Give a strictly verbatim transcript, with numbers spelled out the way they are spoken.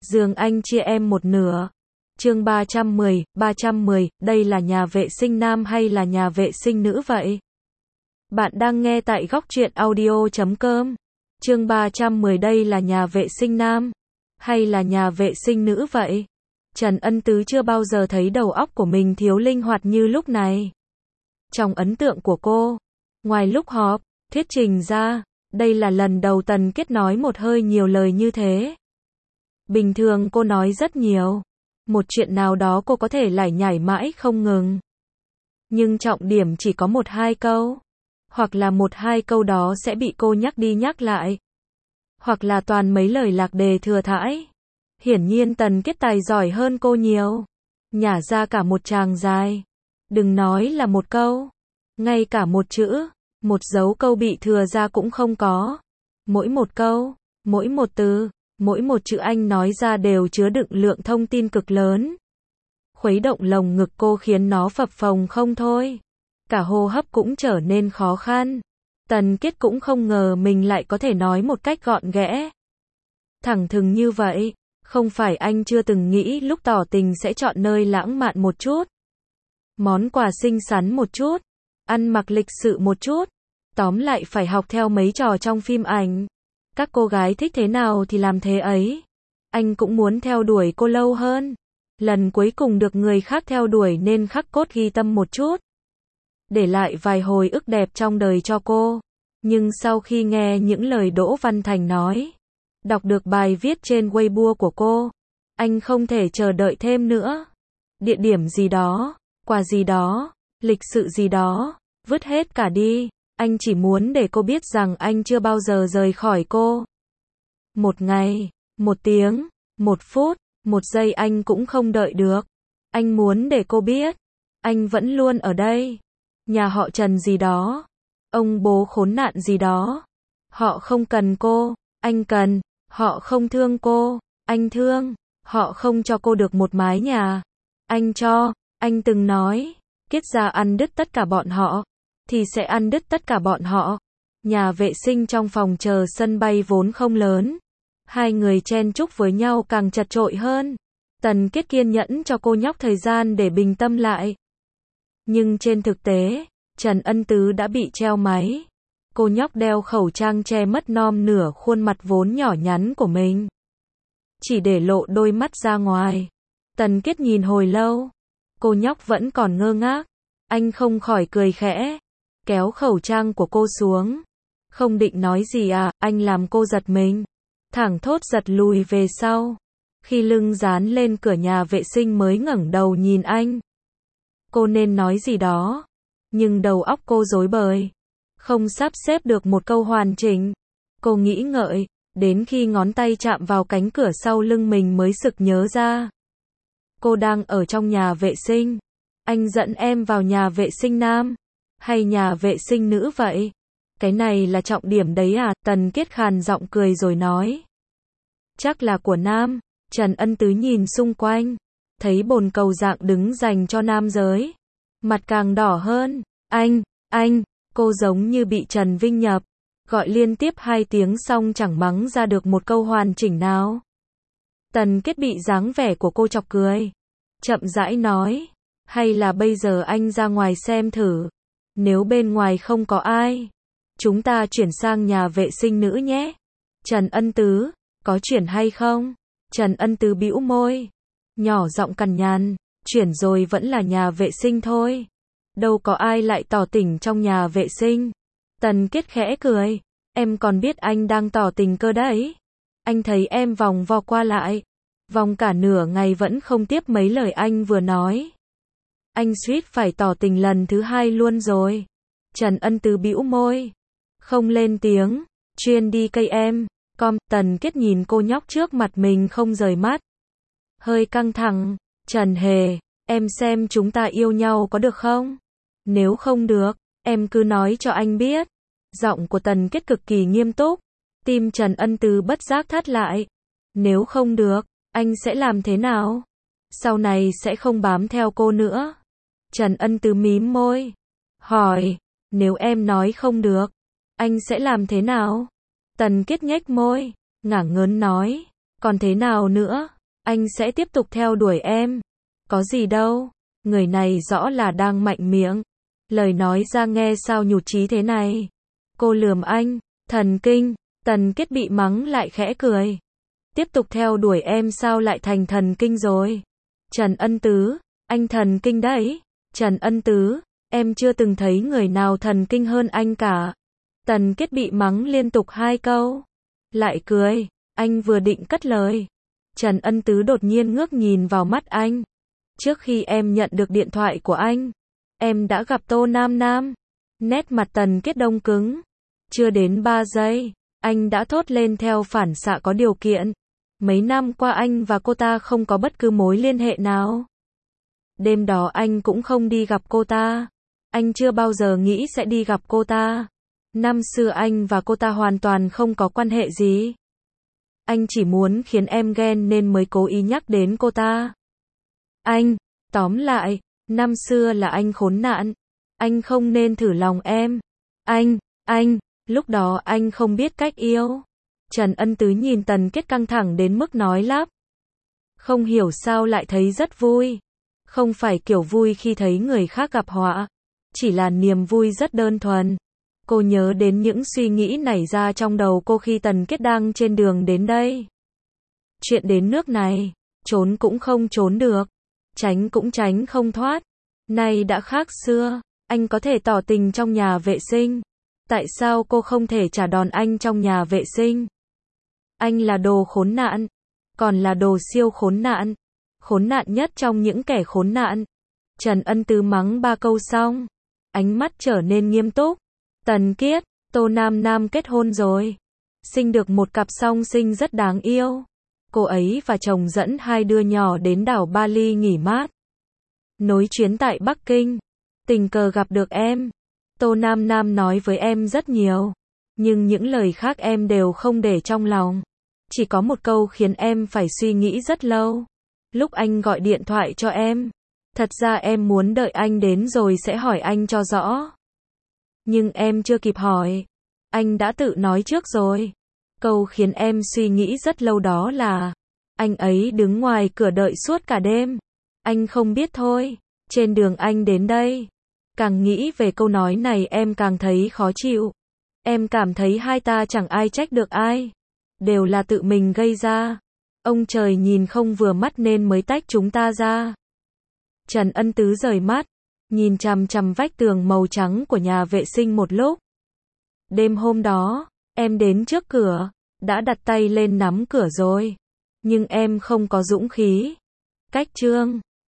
Giường anh chia em một nửa. Chương ba trăm mười, ba trăm mười, đây là nhà vệ sinh nam hay là nhà vệ sinh nữ vậy? Bạn đang nghe tại góc truyện audio chấm com. Chương ba trăm mười, đây là nhà vệ sinh nam hay là nhà vệ sinh nữ vậy? Trần Ân Tứ chưa bao giờ thấy đầu óc của mình thiếu linh hoạt như lúc này. Trong ấn tượng của cô, ngoài lúc họp, thuyết trình ra, đây là lần đầu Tần Kết nói một hơi nhiều lời như thế. Bình thường cô nói rất nhiều. Một chuyện nào đó cô có thể lải nhải mãi không ngừng. Nhưng trọng điểm chỉ có một hai câu. Hoặc là một hai câu đó sẽ bị cô nhắc đi nhắc lại. Hoặc là toàn mấy lời lạc đề thừa thãi. Hiển nhiên Tần Kết tài giỏi hơn cô nhiều. Nhả ra cả một tràng dài. Đừng nói là một câu. Ngay cả một chữ, một dấu câu bị thừa ra cũng không có. Mỗi một câu, mỗi một từ, mỗi một chữ anh nói ra đều chứa đựng lượng thông tin cực lớn. Khuấy động lồng ngực cô khiến nó phập phồng không thôi. Cả hô hấp cũng trở nên khó khăn. Tần Kết cũng không ngờ mình lại có thể nói một cách gọn ghẽ. Thẳng thừng như vậy, không phải anh chưa từng nghĩ lúc tỏ tình sẽ chọn nơi lãng mạn một chút. Món quà xinh xắn một chút. Ăn mặc lịch sự một chút. Tóm lại phải học theo mấy trò trong phim ảnh. Các cô gái thích thế nào thì làm thế ấy. Anh cũng muốn theo đuổi cô lâu hơn. Lần cuối cùng được người khác theo đuổi nên khắc cốt ghi tâm một chút. Để lại vài hồi ức đẹp trong đời cho cô. Nhưng sau khi nghe những lời Đỗ Văn Thành nói, đọc được bài viết trên Weibo của cô, anh không thể chờ đợi thêm nữa. Địa điểm gì đó, quà gì đó, lịch sự gì đó, vứt hết cả đi. Anh chỉ muốn để cô biết rằng anh chưa bao giờ rời khỏi cô. Một ngày, một tiếng, một phút, một giây anh cũng không đợi được. Anh muốn để cô biết, anh vẫn luôn ở đây. Nhà họ Trần gì đó, ông bố khốn nạn gì đó, họ không cần cô, anh cần. Họ không thương cô, anh thương. Họ không cho cô được một mái nhà, anh cho. Anh từng nói, kết ra ăn đứt tất cả bọn họ, thì sẽ ăn đứt tất cả bọn họ. Nhà vệ sinh trong phòng chờ sân bay vốn không lớn. Hai người chen chúc với nhau càng chật chội hơn. Tần Kết kiên nhẫn cho cô nhóc thời gian để bình tâm lại. Nhưng trên thực tế, Trần Ân Tứ đã bị treo máy. Cô nhóc đeo khẩu trang che mất non nửa khuôn mặt vốn nhỏ nhắn của mình. Chỉ để lộ đôi mắt ra ngoài. Tần Kết nhìn hồi lâu. Cô nhóc vẫn còn ngơ ngác. Anh không khỏi cười khẽ. Kéo khẩu trang của cô xuống. Không định nói gì à, anh làm cô giật mình. Thẳng thốt giật lùi về sau. Khi lưng dán lên cửa nhà vệ sinh mới ngẩng đầu nhìn anh. Cô nên nói gì đó. Nhưng đầu óc cô rối bời. Không sắp xếp được một câu hoàn chỉnh. Cô nghĩ ngợi, đến khi ngón tay chạm vào cánh cửa sau lưng mình mới sực nhớ ra. Cô đang ở trong nhà vệ sinh. Anh dẫn em vào nhà vệ sinh nam hay nhà vệ sinh nữ vậy? Cái này là trọng điểm đấy à? Tần Kết khàn giọng cười rồi nói. Chắc là của nam. Trần Ân Tứ nhìn xung quanh, thấy bồn cầu dạng đứng dành cho nam giới. Mặt càng đỏ hơn. Anh, anh, cô giống như bị Trần Vinh nhập. Gọi liên tiếp hai tiếng xong chẳng mắng ra được một câu hoàn chỉnh nào. Tần Kết bị dáng vẻ của cô chọc cười. Chậm rãi nói. Hay là bây giờ anh ra ngoài xem thử. Nếu bên ngoài không có ai, chúng ta chuyển sang nhà vệ sinh nữ nhé. Trần Ân Tứ, có chuyển hay không? Trần Ân Tứ bĩu môi. Nhỏ giọng cằn nhằn. Chuyển rồi vẫn là nhà vệ sinh thôi. Đâu có ai lại tỏ tình trong nhà vệ sinh. Tần Kết khẽ cười. Em còn biết anh đang tỏ tình cơ đấy. Anh thấy em vòng vo qua lại. Vòng cả nửa ngày vẫn không tiếp mấy lời anh vừa nói. Anh suýt phải tỏ tình lần thứ hai luôn rồi. Trần Ân Tứ bĩu môi. Không lên tiếng. Chuyên đi cây em. Com. Tần Kết nhìn cô nhóc trước mặt mình không rời mắt. Hơi căng thẳng. Trần Hề, em xem chúng ta yêu nhau có được không? Nếu không được, em cứ nói cho anh biết. Giọng của Tần Kết cực kỳ nghiêm túc. Tim Trần Ân Tứ bất giác thắt lại. Nếu không được, anh sẽ làm thế nào? Sau này sẽ không bám theo cô nữa. Trần Ân Tứ mím môi. Hỏi, nếu em nói không được, anh sẽ làm thế nào? Tần Kết nhếch môi, ngả ngớn nói. Còn thế nào nữa? anh sẽ tiếp tục theo đuổi em. Có gì đâu, người này rõ là đang mạnh miệng. Lời nói ra nghe sao nhụt chí thế này. Cô lườm anh, thần kinh. Tần Kết bị mắng lại khẽ cười. Tiếp tục theo đuổi em sao lại thành thần kinh rồi? Trần Ân Tứ, anh thần kinh đấy. Trần Ân Tứ, em chưa từng thấy người nào thần kinh hơn anh cả. Tần Kết bị mắng liên tục hai câu. Lại cười, anh vừa định cất lời. Trần Ân Tứ đột nhiên ngước nhìn vào mắt anh. Trước khi em nhận được điện thoại của anh, em đã gặp Tô Nam Nam. Nét mặt Tần Kết đông cứng. Chưa đến ba giây, anh đã thốt lên theo phản xạ có điều kiện. Mấy năm qua anh và cô ta không có bất cứ mối liên hệ nào. Đêm đó anh cũng không đi gặp cô ta. Anh chưa bao giờ nghĩ sẽ đi gặp cô ta. Năm xưa anh và cô ta hoàn toàn không có quan hệ gì. Anh chỉ muốn khiến em ghen nên mới cố ý nhắc đến cô ta. Anh, tóm lại, năm xưa là anh khốn nạn. Anh không nên thử lòng em. Anh, anh, lúc đó anh không biết cách yêu. Trần Ân Tứ nhìn Tần Kết căng thẳng đến mức nói lắp. Không hiểu sao lại thấy rất vui. Không phải kiểu vui khi thấy người khác gặp họa. Chỉ là niềm vui rất đơn thuần. Cô nhớ đến những suy nghĩ nảy ra trong đầu cô khi Tần Kết đang trên đường đến đây. Chuyện đến nước này, trốn cũng không trốn được. Tránh cũng tránh không thoát. Nay đã khác xưa, anh có thể tỏ tình trong nhà vệ sinh. Tại sao cô không thể trả đòn anh trong nhà vệ sinh? Anh là đồ khốn nạn, còn là đồ siêu khốn nạn. Khốn nạn nhất trong những kẻ khốn nạn. Trần Ân Tứ mắng ba câu xong, ánh mắt trở nên nghiêm túc. Tần Kết, Tô Nam Nam kết hôn rồi. Sinh được một cặp song sinh rất đáng yêu. Cô ấy và chồng dẫn hai đứa nhỏ đến đảo Bali nghỉ mát. Nối chuyến tại Bắc Kinh. Tình cờ gặp được em. Tô Nam Nam nói với em rất nhiều. Nhưng những lời khác em đều không để trong lòng. Chỉ có một câu khiến em phải suy nghĩ rất lâu. Lúc anh gọi điện thoại cho em. Thật ra em muốn đợi anh đến rồi sẽ hỏi anh cho rõ. Nhưng em chưa kịp hỏi. Anh đã tự nói trước rồi. Câu khiến em suy nghĩ rất lâu đó là anh ấy đứng ngoài cửa đợi suốt cả đêm. Anh không biết thôi. Trên đường anh đến đây, càng nghĩ về câu nói này em càng thấy khó chịu. Em cảm thấy hai ta chẳng ai trách được ai. Đều là tự mình gây ra. Ông trời nhìn không vừa mắt nên mới tách chúng ta ra. Trần Ân Tứ rời mắt, nhìn chằm chằm vách tường màu trắng của nhà vệ sinh một lúc. Đêm hôm đó, em đến trước cửa, đã đặt tay lên nắm cửa rồi. Nhưng em không có dũng khí. Cách chương